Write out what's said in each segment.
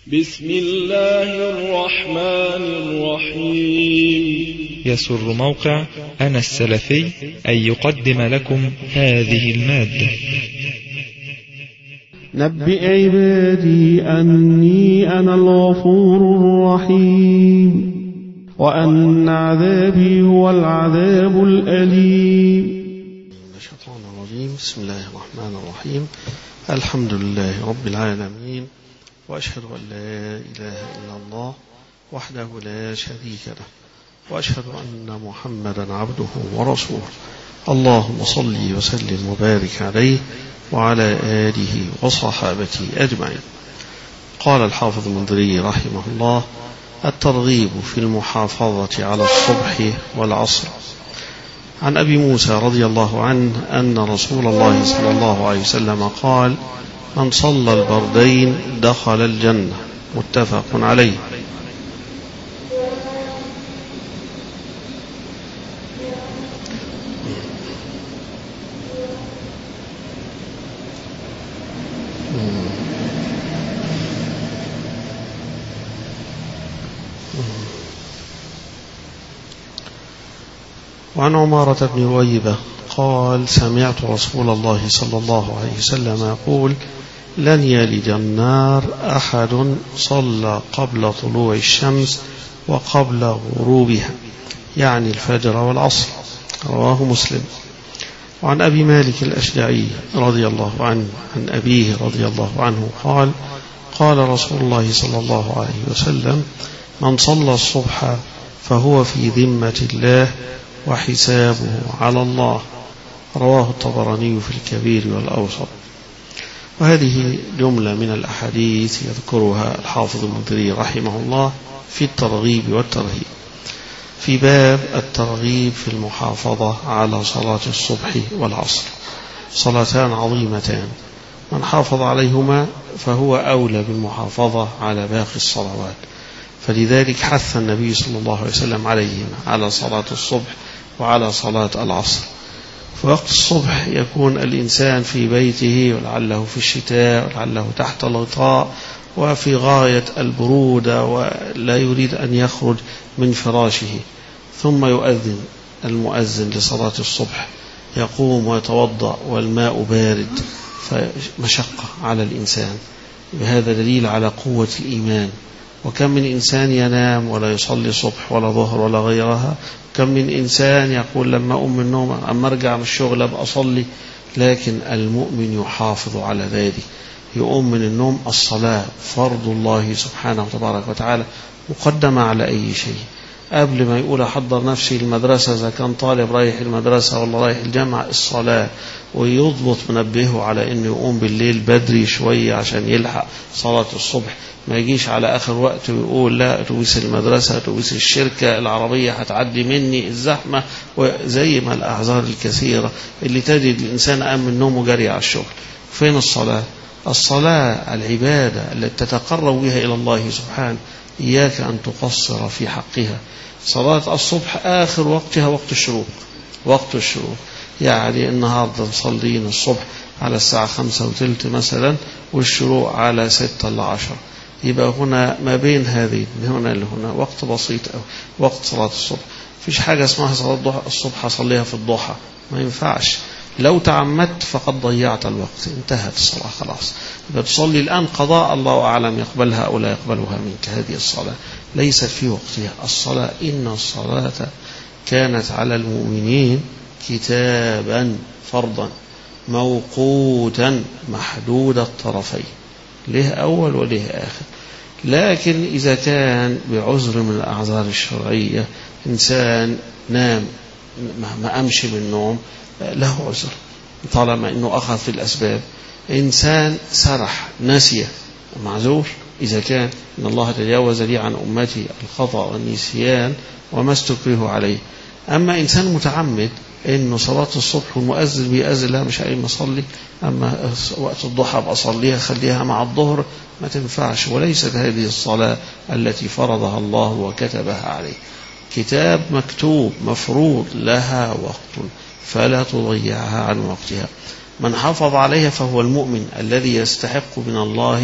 بسم الله الرحمن الرحيم. يسر موقع أنا السلفي أن يقدم لكم هذه المادة. نبئ عبادي أني أنا الغفور الرحيم وأن عذابي هو العذاب الأليم. الشيطان الرجيم. بسم الله الرحمن الرحيم. الحمد لله رب العالمين، وأشهد أن لا إله إلا الله وحده لا شريك له، وأشهد أن محمدا عبده ورسوله. اللهم صل وسلم وبارك عليه وعلى آله وصحابته أجمعين. قال الحافظ المنذري رحمه الله: الترغيب في المحافظة على الصبح والعصر. عن أبي موسى رضي الله عنه أن رسول الله صلى الله عليه وسلم قال: من صلى البردين دخل الجنة. متفق عليه. وعن عمارة بن رويبة قال: سمعت رسول الله صلى الله عليه وسلم يقول: لن يلج النار أحد صلى قبل طلوع الشمس وقبل غروبها، يعني الفجر والعصر. رواه مسلم. وعن أبي مالك الأشجعي رضي الله عنه عن أبيه رضي الله عنه قال: قال رسول الله صلى الله عليه وسلم: من صلى الصبح فهو في ذمة الله وحسابه على الله. رواه الطبراني في الكبير والأوسط. وهذه جملة من الأحاديث يذكرها الحافظ المنذري رحمه الله في الترغيب والترهيب، في باب الترغيب في المحافظة على صلاة الصبح والعصر. صلاتان عظيمتان، من حافظ عليهما فهو أولى بالمحافظة على باقي الصلوات، فلذلك حث النبي صلى الله عليه وسلم عليهما، على صلاة الصبح وعلى صلاة العصر. في وقت الصبح يكون الإنسان في بيته، ولعله في الشتاء، ولعله تحت الغطاء وفي غاية البرودة، ولا يريد أن يخرج من فراشه، ثم يؤذن المؤذن لصلاة الصبح، يقوم ويتوضأ والماء بارد، فمشقة على الإنسان. بهذا دليل على قوة الإيمان. وكم من إنسان ينام ولا يصلي صبح ولا ظهر ولا غيرها، كم من إنسان يقول لما أقوم من النوم أما أرجع من الشغل أبقى أصلي، لكن المؤمن يحافظ على ذلك. يقوم من النوم، الصلاة فرض الله سبحانه وتبارك وتعالى مقدمة على أي شيء. قبل ما يقول أحضر نفسي المدرسة إذا كان طالب رايح المدرسة ولا رايح الجامعة، الصلاة، ويضبط منبهه على أنه يقوم بالليل بدري شوية عشان يلحق صلاة الصبح. ما يجيش على آخر وقت ويقول لا أتوبيس المدرسة، أتوبيس الشركة، العربية هتعدي مني، الزحمة، وزي ما الأعذار الكثيرة اللي تجد الإنسان قام من نومه جري على الشغل. فين الصلاة؟ الصلاة العبادة التي تتقرب بها إلى الله سبحانه، إياك أن تقصر في حقها. صلاة الصبح آخر وقتها وقت الشروق. وقت الشروق يعني النهاردة نصلين الصبح على الساعة 5:15 مثلا، والشروق على 6:10، يبقى هنا ما بين هذه من هنا لهنا وقت بسيط أو وقت صلاة الصبح. فيش حاجة اسمها صلاة الصبح أصليها في الضحى، ما ينفعش. لو تعمدت فقد ضيعت الوقت، انتهت الصلاة خلاص. يبقى تصلي الآن قضاء، الله أعلم يقبلها أو لا يقبلها منك. هذه الصلاة ليست في وقتها. الصلاة إن الصلاة كانت على المؤمنين كتابا فرضا موقوتا محدود الطرفين، له أول وله آخر. لكن إذا كان بعذر من الأعذار الشرعية، إنسان نام ما قامش من النوم، له عذر طالما أنه أخذ في الأسباب. إنسان سرح نسي، معذور إذا كان إن الله تجاوز لي عن أمتي الخطأ والنسيان وما استكره عليه. أما إنسان متعمد إنه صلاة الصبح والمؤذن بيأذن، لا مش قايم أصلي، أما وقت الضحى بأصليها خليها مع الظهر، ما تنفعش. وليست هذه الصلاة التي فرضها الله وكتبها عليه. كتاب مكتوب مفروض، لها وقت فلا تضيعها عن وقتها. من حافظ عليها فهو المؤمن الذي يستحق من الله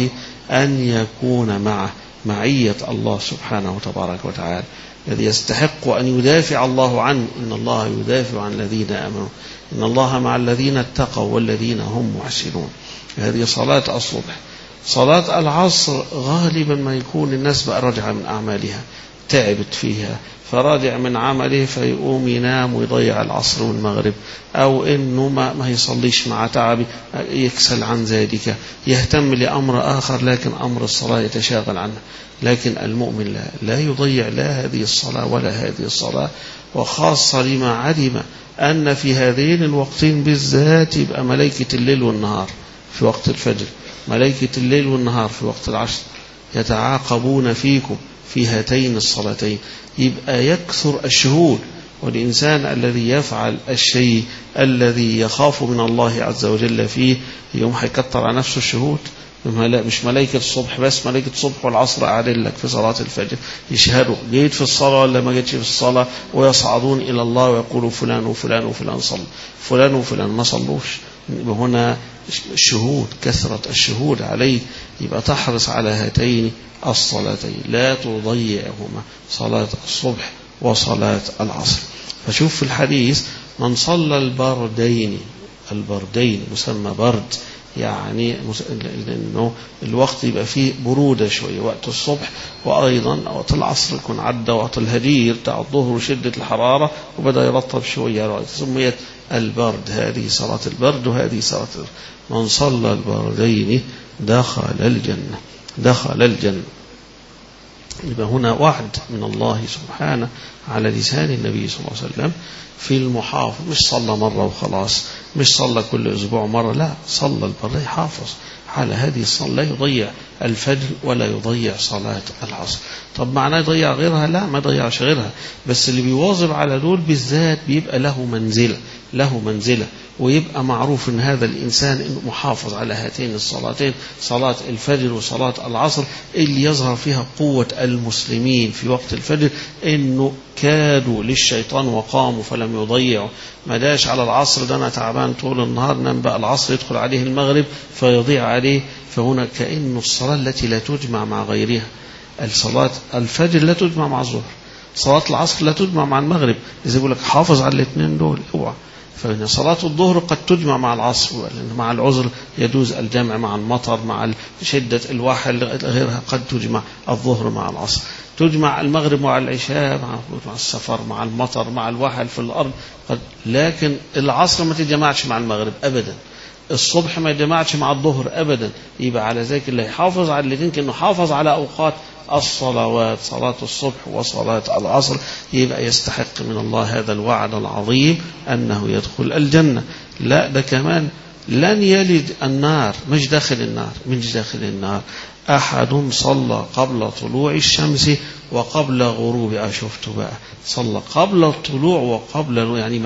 أن يكون معه معية الله سبحانه وتبارك وتعالى، الذي يستحق أن يدافع الله عنه. إن الله يدافع عن الذين آمنوا، إن الله مع الذين اتقوا والذين هم محسنون. هذه صلاة الصبح. صلاة العصر غالبا ما يكون الناس بقى رجع من أعمالها، تعبت فيها، فراجع من عمله فيقوم ينام ويضيع العصر والمغرب، أو إنه ما يصليش مع تعبه يكسل عن ذلك، يهتم لأمر آخر لكن أمر الصلاة يتشاغل عنه. لكن المؤمن لا يضيع لا هذه الصلاة ولا هذه الصلاة، وخاصة لما علم أن في هذين الوقتين بالذات يبقى ملائكة الليل والنهار في وقت الفجر، ملائكة الليل والنهار في وقت العصر يتعاقبون فيكم في هاتين الصلاتين. يبقى يكثر الشهود، والإنسان الذي يفعل الشيء الذي يخاف من الله عز وجل فيه يوم هيكتر على نفسه الشهود. مش ملائكة الصبح بس، ملائكة الصبح والعصر قاعدين لك في صلاة الفجر يشهدوا جيت في الصلاة ولا ما جيتش في الصلاة، ويصعدون إلى الله ويقولوا فلان وفلان وفلان صلى، فلان وفلان ما صلوش. هنا الشهود، كثرة الشهود عليه. يبقى تحرص على هاتين الصلاتين لا تضيعهما، صلاة الصبح وصلاة العصر. فشوف في الحديث من صلى البردين مسمى برد، يعني لأنه الوقت يبقى فيه برودة شوية وقت الصبح، وأيضا وقت العصر يكون عدى وقت الهجير بتاع الظهر وشدة الحرارة وبدأ يرطب شوية، سميت البرد. هذه صلاة البرد وهذه صلاة البرد. من صلى البردين دخل الجنة. يبقى هنا وعد من الله سبحانه على لسان النبي صلى الله عليه وسلم في المحافظ، مش صلى مرة وخلاص، مش صلى كل أسبوع مرة، لا، صلى البر يحافظ على هذه الصلاة، لا يضيع الفجر ولا يضيع صلاة العصر. طب معناه يضيع غيرها؟ لا، ما يضيعش غيرها، بس اللي بيواظب على دول بالذات بيبقى له منزلة، ويبقى معروف ان هذا الإنسان إنه محافظ على هاتين الصلاتين، صلاة الفجر وصلاة العصر، اللي يظهر فيها قوة المسلمين في وقت الفجر، إنه كادوا للشيطان وقاموا فلم يضيعوا. ما داش على العصر، ده أنا تعبان طول النهار، نام بقى العصر يدخل عليه المغرب فيضيع عليه. فهنا كأنه الصلاة التي لا تجمع مع غيرها، الصلاة الفجر لا تجمع مع الظهر، صلاة العصر لا تجمع مع المغرب، إذا يقول لك حافظ على الاثنين دول اوعى. فإن صلاة الظهر قد تجمع مع العصر، لأن مع العذر يجوز الجمع، مع المطر، مع شدة الواحل غيرها قد تجمع الظهر مع العصر، تجمع المغرب مع العشاء، مع السفر، مع المطر، مع الواحل في الأرض قد. لكن العصر ما تجمعش مع المغرب أبدا، الصبح ما يجمعش مع الظهر أبدا. يبقى على ذلك اللي يحافظ على الاثنين كأنه حافظ على أوقات الصلوات، صلاة الصبح وصلاة العصر، يبقى يستحق من الله هذا الوعد العظيم أنه يدخل الجنة. لا، ده كمان لن يلد النار، مش داخل النار أحد صلى قبل طلوع الشمس وقبل غروبها. شفتوا بقى، صلى قبل الطلوع وقبل، يعني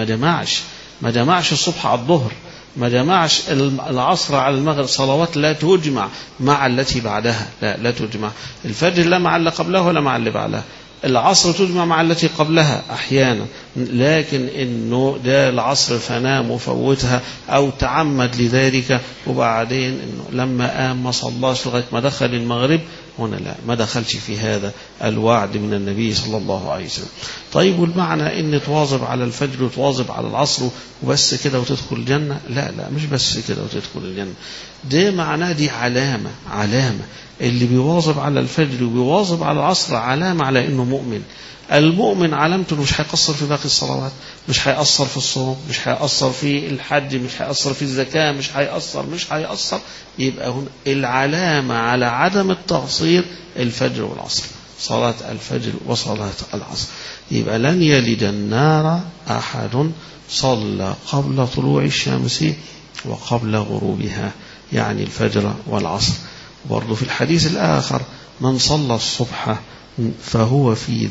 ما جمعش الصبح على الظهر، ما جمعش العصر على المغرب، صلوات لا تجمع مع التي بعدها، لا تجمع. الفجر لا مع اللي قبلها ولا مع اللي بعدها، العصر تجمع مع التي قبلها أحيانا، لكن إنه ده العصر فنام وفوتها أو تعمد لذلك، وبعدين إنه لما قام ما صلاش لغاية ما دخل المغرب، هنا لا، ما دخلش في هذا الوعد من النبي صلى الله عليه وسلم. طيب، والمعنى إن تواظب على الفجر وتواظب على العصر وبس كده وتدخل الجنة؟ لا، مش بس كده وتدخل الجنة، ده معناه دي علامة. اللي بيواظب على الفجر وبيواظب على العصر علامة على إنه مؤمن. المؤمن علامته مش هيقصر في باقي الصلوات، مش هيقصر في الصوم، مش هيقصر في الحج، مش هيقصر في الزكاة، مش هيقصر. يبقى هنا العلامة على عدم التقصير الفجر والعصر، صلاة الفجر وصلاة العصر. يبقى لن يلد النار أحد صلى قبل طلوع الشمس وقبل غروبها، يعني الفجر والعصر. برضو في الحديث الآخر من صلى الصبح فهو في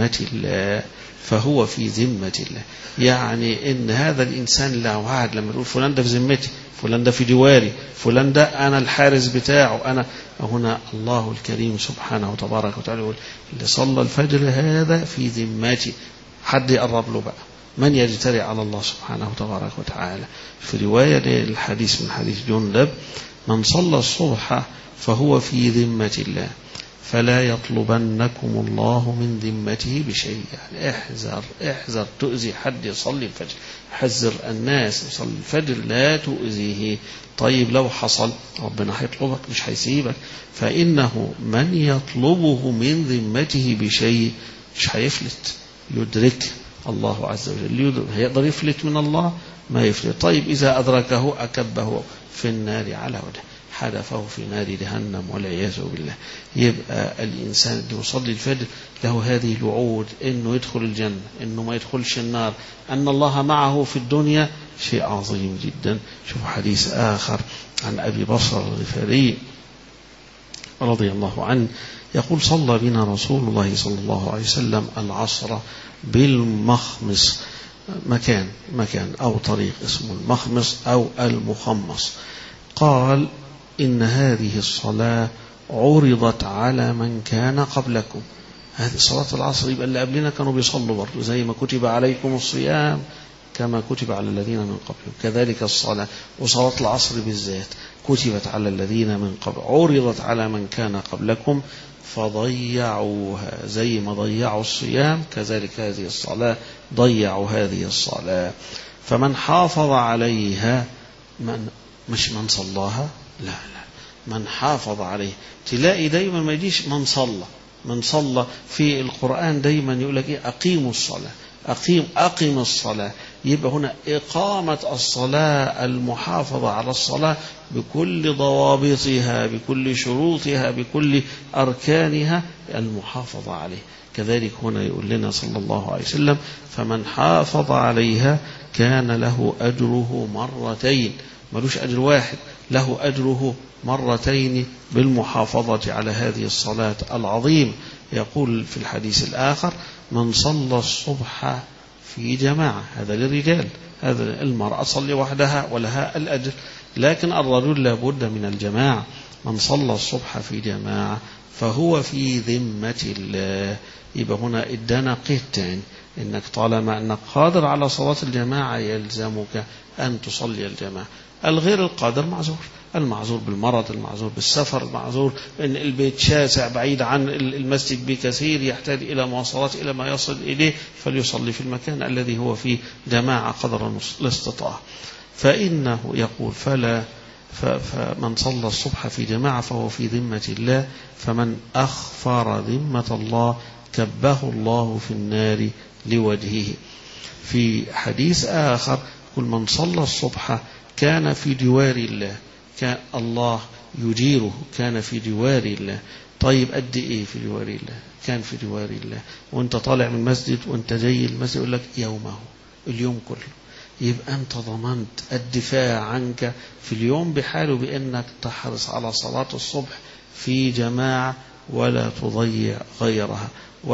ذمة الله، يعني إن هذا الإنسان له وعد. لما يقول فلان ده في ذمتي، فلان ده في جواري، فلان ده أنا الحارس بتاعه، أنا هنا الله الكريم سبحانه وتبارك وتعالى يقول اللي صلى الفجر هذا في ذمتي، حد يقرب له بقى، من يجترئ على الله سبحانه تبارك وتعالى. في رواية للحديث من حديث جندب: من صلى الصبح فهو في ذمة الله فلا يطلبنكم الله من ذمته بشيء. يعني احذر تؤذي حد يصلي الفجر، حذر الناس يصلي الفجر لا تؤذيه. طيب لو حصل ربنا هيطلبك مش هيسيبك، فإنه من يطلبه من ذمته بشيء مش هيفلت، يدرك الله عز وجل. هيقدر يفلت من الله؟ ما يفلت. طيب إذا أدركه أكبه في النار على وجهه، حدفه في نار جهنم والعياذ بالله. يبقى الإنسان اللي يصلي الفجر له هذه الوعود إنه يدخل الجنة، إنه ما يدخلش النار، أن الله معه في الدنيا، شيء عظيم جدا. شوف حديث آخر عن أبي بصر الغفاري رضي الله عنه يقول: صلى بنا رسول الله صلى الله عليه وسلم العصر بالمخمص، مكان أو طريق اسمه المخمص أو المخمص. قال: إن هذه الصلاة عرضت على من كان قبلكم. هذه صلاة العصر، يبقى اللي قبلنا كانوا بيصلوا برضه، زي ما كتب عليكم الصيام كما كتب على الذين من قبلكم، كذلك الصلاة. وصلاة العصر بالذات كتبت على الذين من قبل، عرضت على من كان قبلكم فضيعوها، زي ما ضيعوا الصيام كذلك هذه الصلاة ضيعوا هذه الصلاة. فمن حافظ عليها، مش من صلاها، لا من حافظ عليه. تلاقي دايما ما يجيش من صلى في القرآن دايما يقول لك إيه؟ أقيموا الصلاة، أقيم الصلاة. يبقى هنا إقامة الصلاة، المحافظة على الصلاة بكل ضوابطها، بكل شروطها، بكل أركانها، المحافظة عليه. كذلك هنا يقول لنا صلى الله عليه وسلم: فمن حافظ عليها كان له أجره مرتين، ملوش أجر واحد، له أجره مرتين بالمحافظة على هذه الصلاة العظيم. يقول في الحديث الآخر: من صلى الصبح في جماعة، هذا للرجال، هذا المرأة صلي وحدها ولها الأجر، لكن الرجل لابد من الجماعة. من صلى الصبح في جماعة فهو في ذمة الله. يبقى هنا ادانا قيدتين، إنك طالما أنك قادر على صلاة الجماعة يلزمك أن تصلي الجماعة. الغير القادر معذور، المعذور بالمرض، المعذور بالسفر، المعذور ان البيت شاسع بعيد عن المسجد بكثير، يحتاج إلى مواصلات إلى ما يصل إليه، فليصلي في المكان الذي هو فيه جماعة قدر الاستطاعة. فإنه يقول: فمن صلى الصبح في جماعة فهو في ذمة الله، فمن أخفر ذمة الله كبه الله في النار لوجهه. في حديث آخر: كل من صلى الصبح كان في جوار الله، كان الله يجيره، كان في جوار الله. طيب قد إيه في جوار الله؟ كان في جوار الله وانت طالع من المسجد وانت جاي المسجد يقول لك يومه، اليوم كله. يبقى أنت ضمنت الدفاع عنك في اليوم بحاله بأنك تحرص على صلاة الصبح في جماعة ولا تضيع غيرها.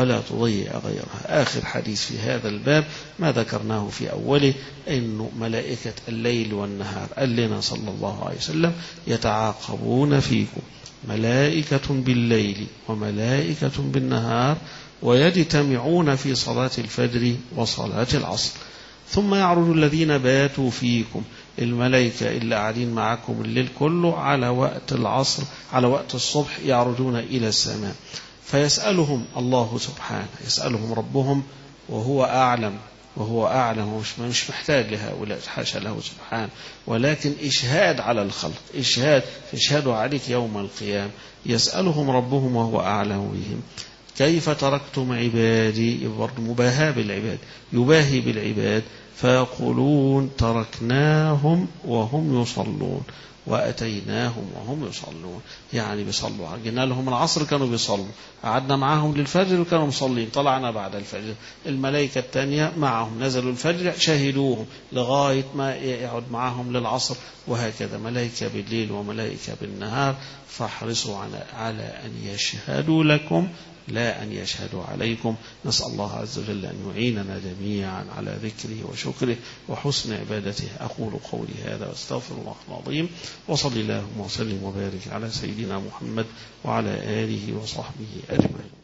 آخر حديث في هذا الباب ما ذكرناه في أوله، إنه ملائكة الليل والنهار قال لنا صلى الله عليه وسلم: يتعاقبون فيكم ملائكة بالليل وملائكة بالنهار ويجتمعون في صلاة الفجر وصلاة العصر، ثم يعرج الذين باتوا فيكم، الملائكة اللي قاعدين معكم الليل كله على وقت العصر، على وقت الصبح يعرجون إلى السماء، فيسألهم الله سبحانه، يسألهم ربهم وهو أعلم، مش محتاج لهؤلاء، حاشا له سبحانه، ولكن إشهاد على الخلق، إشهاد عليك يوم القيامة. يسألهم ربهم وهو أعلم بهم: كيف تركتم عبادي؟ برضو مباهاة بالعباد، يباهي بالعباد، فيقولون: تركناهم وهم يصلون وأتيناهم وهم يصلون. يعني بيصلوا، جينا لهم العصر كانوا بيصلوا، قعدنا معاهم للفجر وكانوا مصلين، طلعنا بعد الفجر، الملائكة التانية معهم نزلوا الفجر شاهدوهم لغاية ما يقعد معاهم للعصر، وهكذا ملائكة بالليل وملائكة بالنهار. فاحرصوا على أن يشهدوا لكم لا أن يشهدوا عليكم. نسأل الله عز وجل أن يعيننا جميعا على ذكره وشكره وحسن عبادته. أقول قولي هذا واستغفر الله العظيم، وصلي اللهم وسلم وبارك على سيدنا محمد وعلى آله وصحبه أجمعين.